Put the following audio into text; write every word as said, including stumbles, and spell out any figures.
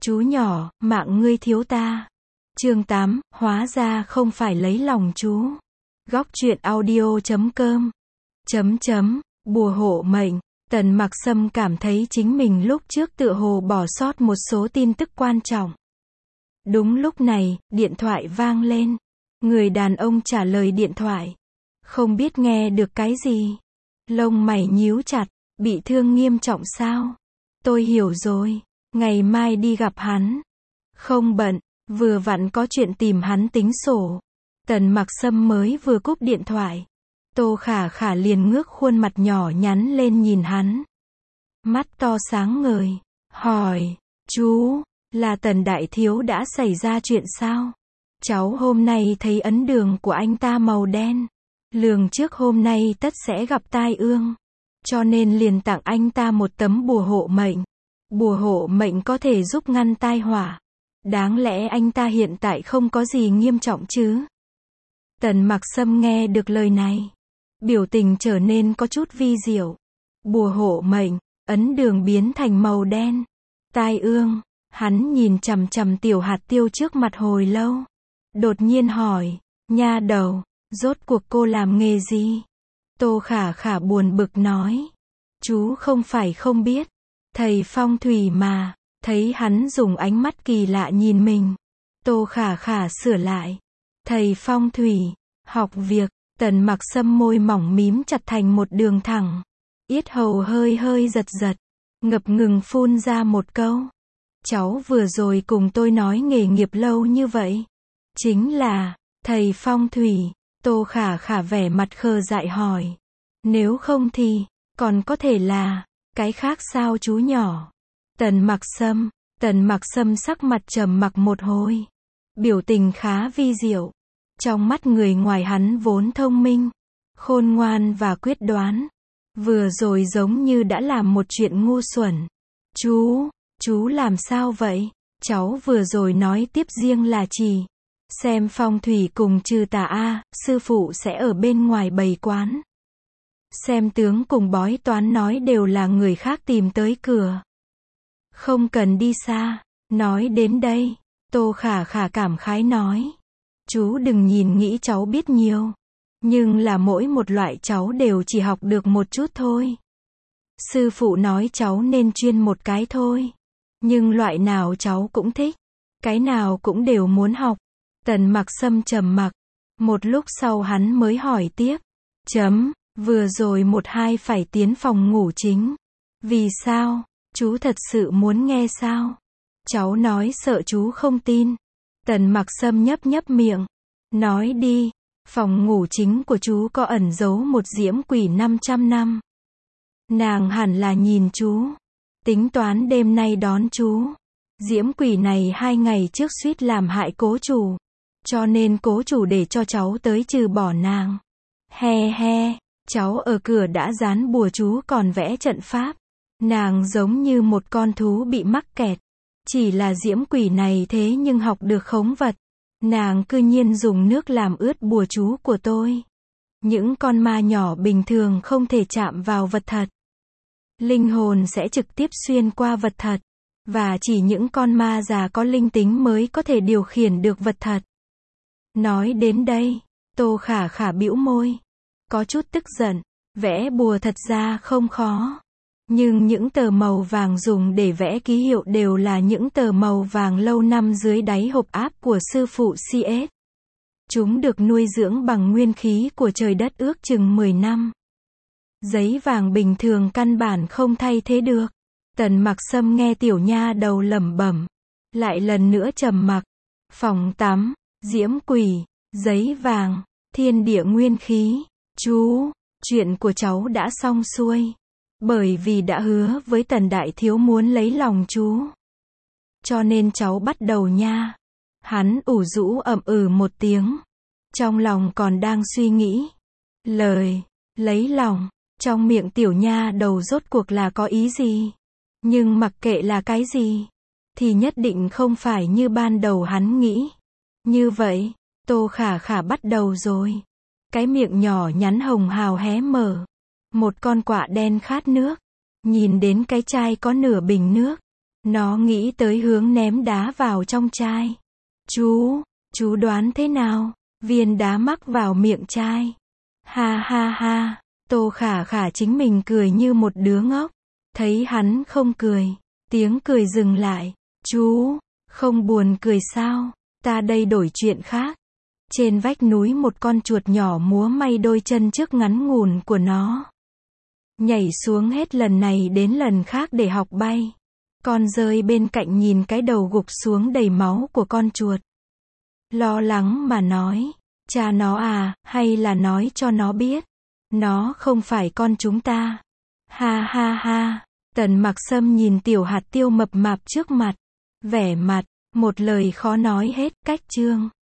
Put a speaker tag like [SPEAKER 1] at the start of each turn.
[SPEAKER 1] Chú nhỏ, mạng ngươi thiếu ta. Chương tám, hóa ra không phải lấy lòng chú. Góc truyện audio chấm com. Chấm chấm, bùa hộ mệnh. Tần Mặc Sâm cảm thấy chính mình lúc trước tựa hồ bỏ sót một số tin tức quan trọng. Đúng lúc này, điện thoại vang lên. Người đàn ông trả lời điện thoại. Không biết nghe được cái gì. Lông mày nhíu chặt, bị thương nghiêm trọng sao? Tôi hiểu rồi, ngày mai đi gặp hắn. Không bận, vừa vặn có chuyện tìm hắn tính sổ. Tần Mặc Sâm mới vừa cúp điện thoại. Tô Khả Khả liền ngước khuôn mặt nhỏ nhắn lên nhìn hắn. Mắt to sáng ngời, hỏi, chú, là Tần đại thiếu đã xảy ra chuyện sao? Cháu hôm nay thấy ấn đường của anh ta màu đen. Lường trước hôm nay tất sẽ gặp tai ương. Cho nên liền tặng anh ta một tấm bùa hộ mệnh. Bùa hộ mệnh có thể giúp ngăn tai họa. Đáng lẽ anh ta hiện tại không có gì nghiêm trọng chứ? Tần Mặc Sâm nghe được lời này. Biểu tình trở nên có chút vi diệu. Bùa hộ mệnh, ấn đường biến thành màu đen. Tai ương, hắn nhìn chằm chằm tiểu hạt tiêu trước mặt hồi lâu. Đột nhiên hỏi, nha đầu, rốt cuộc cô làm nghề gì? Tô Khả Khả buồn bực nói. Chú không phải không biết. Thầy phong thủy mà. Thấy hắn dùng ánh mắt kỳ lạ nhìn mình. Tô Khả Khả sửa lại. Thầy phong thủy, học việc. Tần Mặc Sâm môi mỏng mím chặt thành một đường thẳng. Yết hầu hơi hơi giật giật. Ngập ngừng phun ra một câu. Cháu vừa rồi cùng tôi nói nghề nghiệp lâu như vậy. Chính là, thầy phong thủy. Tô Khả Khả vẻ mặt khờ dại hỏi. Nếu không thì, còn có thể là, cái khác sao chú nhỏ? Tần Mặc Sâm, Tần Mặc Sâm sắc mặt trầm mặc một hồi. Biểu tình khá vi diệu. Trong mắt người ngoài hắn vốn thông minh, khôn ngoan và quyết đoán. Vừa rồi giống như đã làm một chuyện ngu xuẩn. Chú, chú làm sao vậy? Cháu vừa rồi nói tiếp riêng là chỉ xem phong thủy cùng trừ tà a, sư phụ sẽ ở bên ngoài bày quán. Xem tướng cùng bói toán nói đều là người khác tìm tới cửa. Không cần đi xa. Nói đến đây, Tô Khả Khả cảm khái nói. Chú đừng nhìn nghĩ cháu biết nhiều. Nhưng là mỗi một loại cháu đều chỉ học được một chút thôi. Sư phụ nói cháu nên chuyên một cái thôi. Nhưng loại nào cháu cũng thích. Cái nào cũng đều muốn học. Tần Mặc Sâm trầm mặc. Một lúc sau hắn mới hỏi tiếp. Chấm, vừa rồi một hai phải tiến phòng ngủ chính. Vì sao? Chú thật sự muốn nghe sao? Cháu nói sợ chú không tin. Tần Mặc Sâm nhấp nhấp miệng. Nói đi, phòng ngủ chính của chú có ẩn giấu một diễm quỷ năm trăm năm. Nàng hẳn là nhìn chú. Tính toán đêm nay đón chú. Diễm quỷ này hai ngày trước suýt làm hại cố chủ. Cho nên cố chủ để cho cháu tới trừ bỏ nàng. He he, cháu ở cửa đã dán bùa chú còn vẽ trận pháp. Nàng giống như một con thú bị mắc kẹt. Chỉ là diễm quỷ này thế nhưng học được khống vật. Nàng cư nhiên dùng nước làm ướt bùa chú của tôi. Những con ma nhỏ bình thường không thể chạm vào vật thật. Linh hồn sẽ trực tiếp xuyên qua vật thật. Và chỉ những con ma già có linh tính mới có thể điều khiển được vật thật. Nói đến đây, Tô Khả Khả bĩu môi. Có chút tức giận. Vẽ bùa thật ra không khó. Nhưng những tờ màu vàng dùng để vẽ ký hiệu đều là những tờ màu vàng lâu năm dưới đáy hộp áp của sư phụ xê ét. Chúng được nuôi dưỡng bằng nguyên khí của trời đất ước chừng mười năm. Giấy vàng bình thường căn bản không thay thế được. Tần Mặc Sâm nghe tiểu nha đầu lẩm bẩm. Lại lần nữa trầm mặc. Phòng tắm, diễm quỷ, giấy vàng, thiên địa nguyên khí. Chú, chuyện của cháu đã xong xuôi. Bởi vì đã hứa với Tần đại thiếu muốn lấy lòng chú. Cho nên cháu bắt đầu nha. Hắn ủ rũ ậm ừ một tiếng. Trong lòng còn đang suy nghĩ. Lời, lấy lòng, trong miệng tiểu nha đầu rốt cuộc là có ý gì? Nhưng mặc kệ là cái gì, thì nhất định không phải như ban đầu hắn nghĩ. Như vậy, Tô Khả Khả bắt đầu rồi. Cái miệng nhỏ nhắn hồng hào hé mở. Một con quạ đen khát nước. Nhìn đến cái chai có nửa bình nước. Nó nghĩ tới hướng ném đá vào trong chai. Chú, chú đoán thế nào? Viên đá mắc vào miệng chai. Ha ha ha, Tô Khả Khả chính mình cười như một đứa ngốc. Thấy hắn không cười, tiếng cười dừng lại. Chú, không buồn cười sao? Ta đây đổi chuyện khác. Trên vách núi một con chuột nhỏ múa may đôi chân trước ngắn ngủn của nó. Nhảy xuống hết lần này đến lần khác để học bay. Con rơi bên cạnh nhìn cái đầu gục xuống đầy máu của con chuột. Lo lắng mà nói, cha nó à, hay là nói cho nó biết. Nó không phải con chúng ta. Ha ha ha, Tần Mặc Sâm nhìn tiểu hạt tiêu mập mạp trước mặt. Vẻ mặt, một lời khó nói hết, cách chương.